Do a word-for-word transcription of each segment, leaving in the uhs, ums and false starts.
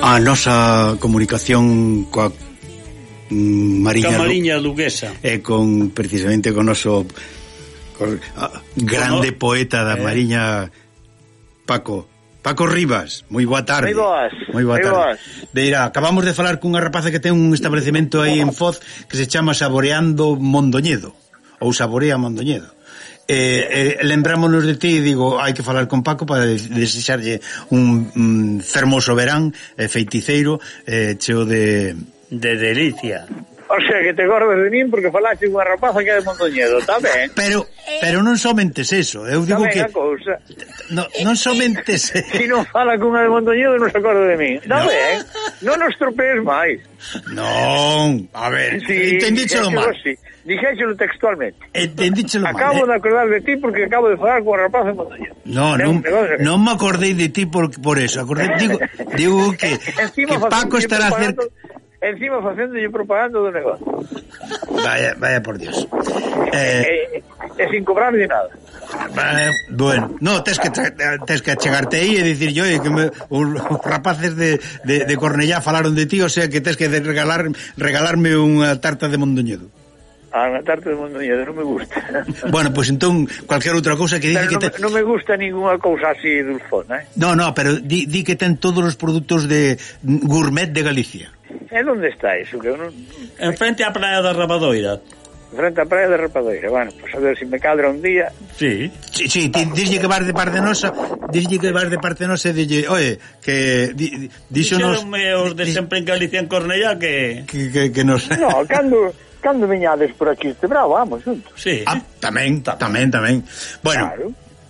a nosa comunicación coa mm, Mariña, Ca Mariña Luguesa e con precisamente con noso con, ah, grande Bueno, poeta da eh. Mariña, Paco Paco Rivas, moi boa tarde. Moi boas. Moi boa tarde. Deira, acabamos de falar cunha rapaza que ten un establecemento aí en Foz que se chama Saboreando Mondoñedo ou Saborea Mondoñedo. Eh, eh, lembrámonos de ti e digo, hai que falar con Paco para desexarlle un mm, fermoso verán eh, feiticeiro eh, cheo de de delicia. O sea, que te gordes de min porque falaste unha rapaza que é de Mondoñedo, está ben? Pero pero non somentes eso, eu digo que cousa. no, non somentes Si non fala cunha de Mondoñedo non se acorda de min. Está No. ben? Non nos tropees máis. Non, a ver, Si, entendíchelo mal. Sí. Dixéchelo textualmente. Entendíchelo mal. Acabo eh? de acordar de ti porque acabo de falar con a rapaza de Mondoñedo. No, É non, un negocio que- non me acordei de ti por, por eso. Acordei, digo, digo que, que Encima Paco facéndolle estará cerca. propaganda- Encima facéndolle propaganda do negocio. Vaya, vaya por Dios. Eh, E, e sin cobrar ni nada. vaya, bueno, no, tes que tra- tes que chegarte aí e dicir yo que me, os, os rapaces de, de, de Cornellá falaron de ti, o sea que tes que de regalar regalarme unha tarta de Mondoñedo. A unha tarta de Mondoñedo non me gusta. Bueno, pois pues, entón cualquier outra cousa que dice Pero que non, te... non me gusta ninguna cousa así dulzona, eh? No, no, pero di, di que ten todos os produtos de gourmet de Galicia. E onde está eso? Que eu non... En frente á praia da Rabadoira. Frente á praia de Rapadoira. Bueno, pues a ver se si me cadra un día. Sí. Sí, sí, ti, dixlle que vas de parte nosa, dixlle que vas de parte nosa e dille, oye, que di, díxonos Dixeronme os de sempre en Galicia en Cornellá que... que, que, que nos... No, cando, cando viñades por aquí este bravo, vamos, juntos. Sí. Ah, tamén, tamén, tamén. Bueno, Claro.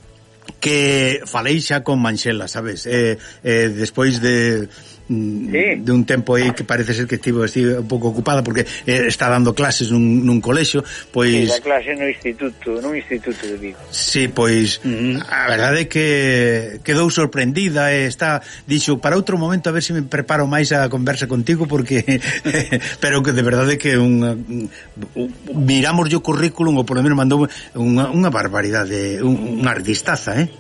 que falei xa con Manxela, sabes? Eh, eh, despois de mm, Sí. de un tempo aí que parece ser que estivo así un pouco ocupada porque eh, está dando clases nun, nun colexio, Sí, pois da clase no instituto, nun instituto de Vigo. sí, pois Mm. a verdade é que quedou sorprendida e está, dixo, para outro momento a ver se me preparo máis a conversa contigo porque pero que de verdade que unha miramos o currículum ou polo menos mandou unha, unha barbaridade, un, unha artistaza, eh?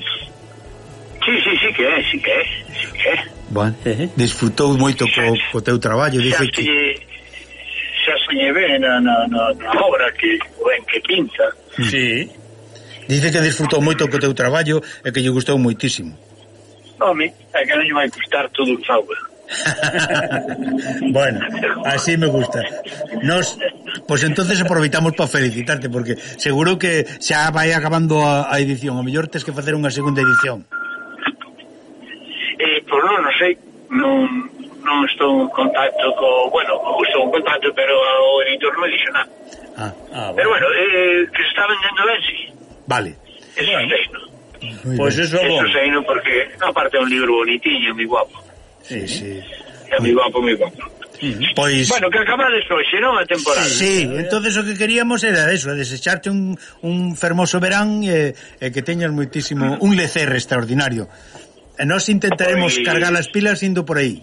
Sí, sí, sí que é, sí que é, sí que é. Bueno, disfrutou moito co, co teu traballo, Xa dice se que lle, xa se lle ve na, na, na, na obra que ben que pinta. Sí. dice que disfrutou moito co teu traballo e que lle gustou moitísimo. Home, é que non lle vai custar todo o faula. Bueno, así me gusta. Nos, pues entonces aproveitamos para felicitarte porque seguro que xa vai acabando a, a edición, a mellor tes que facer unha segunda edición. Eh, pois non, non sei, non, non estou en contacto co, bueno, estou en contacto, pero o editor non me dixo nada. Ah, Ah, Pero bueno. bueno, eh, que se está vendendo ben, sí. vale. Eso Bueno. sei, ¿no? Muy Pois ben. eso é Eso bom. sei, ¿no? Porque aparte é un libro bonitinho, moi guapo. Sí, sí. É moi guapo, moi guapo. Pois Bueno, que acabades hoxe, non? A temporada. sí, entonces o que queríamos era eso, desecharte un, un fermoso verán e, e que teñas moitísimo, un lecer extraordinario. E nós intentaremos Pois- cargar as pilas indo por aí.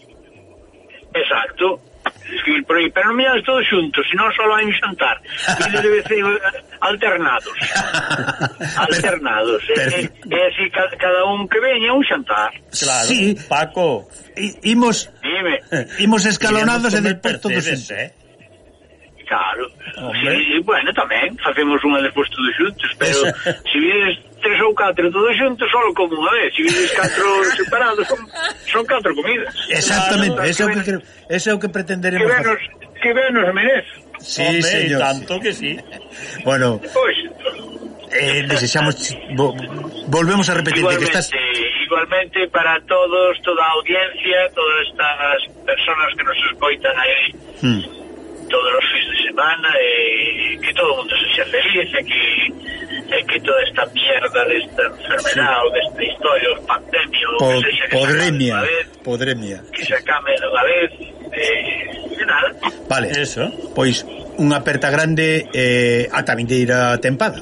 Exacto. Escribir por aí, pero non me das todos xuntos, senón só hai un xantar. E debe ser alternados. Alternados. E, e así ca- cada un que veña un xantar. Claro. Sí. Paco. I, imos, Dime. imos escalonados e Queríamos despois comer todos percebes, xuntos. eh? Claro. Hombre. Sí, bueno, tamén facemos unha despois todos xuntos, pero se vienes tres ou catro todos xuntos, só como unha vez. Se vienes catro separados, son, son catro comidas. Exactamente, Claro, eso é o que que creo, eso é o que Que pretenderemos venos, facer. que venos merece. Sí, Hombre, señor. y tanto que sí. Bueno, Pois, eh, desexamos vo, volvemos a repetir que igualmente, estás igualmente para todos, toda a audiencia, todas estas personas que nos escoitan aí hmm. todos os fins de semana, e que todo o mundo se xa feliz, e que, e que toda esta mierda desta enfermedad, ou desta historia, ou pandemia, ou Po, que sexa, que podremia, se acabe de unha vez, podremia. que se acabe de unha vez, e, e nada. Vale. Eso. Pois unha aperta grande eh, a vindeira tempada.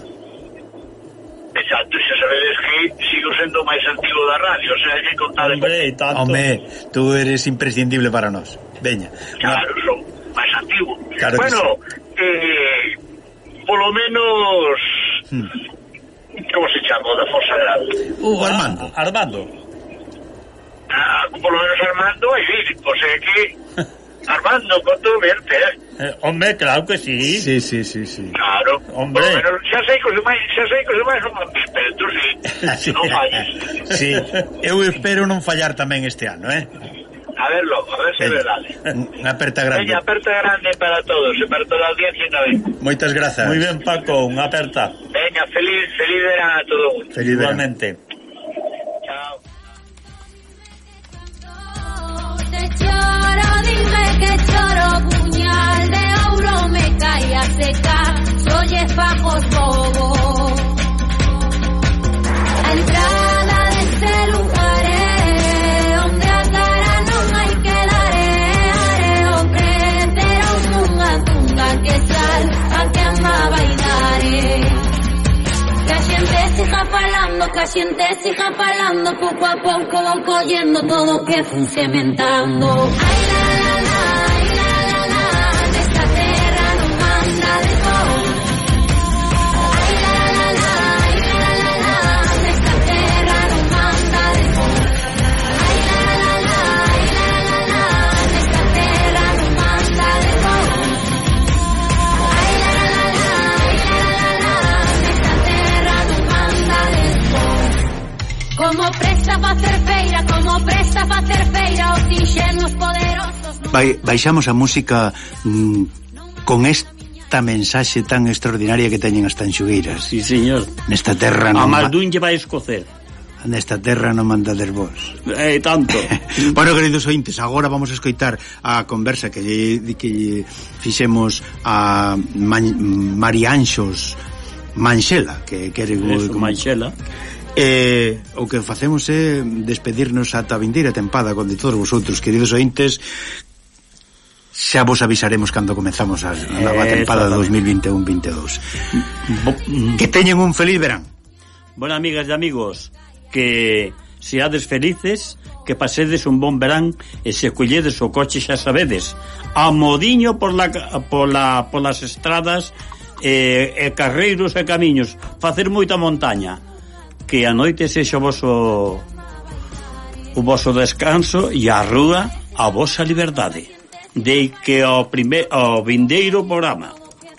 Exacto, xa sabedes que sigo sendo o máis antigo da radio, o sea, hai que contar. Hombre, y tanto. Home, tú eres imprescindible para nós. Veña. Claro, son máis antigo. Claro que bueno, eh, polo menos Hmm. como se chama o da Fosa Grande? Uh, Armando. Ah, Armando. Ah, por lo menos Armando vai vir, o sea que Armando, conto verte, eh? Eh, hombre, claro que sí. Sí, sí, sí, sí. Claro, Hombre. por lo menos xa sei que os demais, xa sei que os demais non van vir, pero tú sí, non falles. Sí, eu espero non fallar tamén este ano, eh? A verlo, a ver se é Veña, verdade. unha aperta grande. Veña, aperta grande para todos, e para toda a audiencia tamén. Moitas grazas. Muy bien, Paco, unha aperta. Veña, feliz, feliz verán a todo o mundo. Feliz verán. Igualmente. Chao. Te choro, dime que choro, puñal de oro me cae a secar, soy fajos bobo. A entrada de este lugar, eh, donde a cara non hai que dar, eh, hombre, pero nunha tunga que sal, a que amaba y dar, eh. Que a xente siga falando, que a xente siga falando, pouco a pouco vou collendo todo que fun sementando. Ai la la la, ai la la la, nesta terra non manda de todo. Ai la la la, ai la la la, nesta terra non manda de todo. Ai la la la, ai la la la, nesta terra non manda de todo. Ai la la la, ai la la la, nesta terra non manda de todo. Como presta pa facer feira, como presta pa facer feira, os inxenuos poderosos. Vai, baixamos a música mm, con esta mensaxe tan extraordinaria que teñen as tanxugueiras. Sí, señor. Nesta terra A non ma- Maldún lle vai escocer. nesta terra non mandades vos. Eh, tanto. Bueno, queridos ointes, agora vamos a escoitar a conversa que lle, que lle fixemos a Man, Marianxos Manxela, que quere Eso, Manxela. Eh, o que facemos é despedirnos ata a vindeira tempada con de todos vosotros, queridos ointes. Xa vos avisaremos cando comezamos a, a nova Eh, tempada de dos exactamente. mil vinte e un vinte e dous. Que teñen un feliz verán. Bueno, amigas e amigos, que seades felices, que pasedes un bon verán, e se colledes o coche xa sabedes, a modiño por la, por la, por las estradas e, e carreiros e camiños, facer moita montaña, que a noite sexa o voso o voso descanso e a rúa a vosa liberdade. De que o primer o vindeiro programa.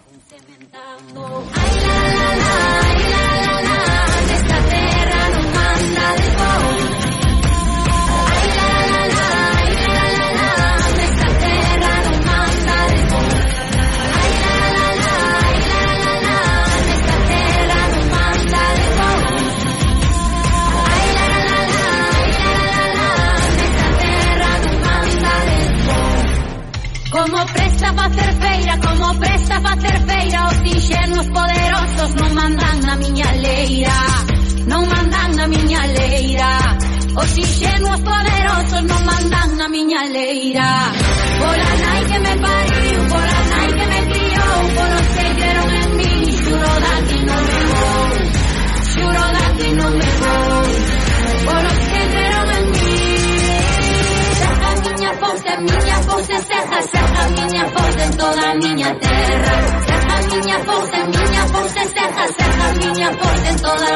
Como presta pa facer feira, como presta pa facer feira, os inxenuos poderosos non mandan na miña leira, non mandan na miña leira. Os inxenuos poderosos non mandan na miña leira. Por a nai que me pariu, por a nai que me criou, por os que creron en mí, xuro daqui non me vou, xuro daqui non me vou. Por os que creron en mí, serra miña forza, miña forza, serra, serra miña forza en toda a miña terra. Serra miña forza, miña forza, serra, serra miña forza en toda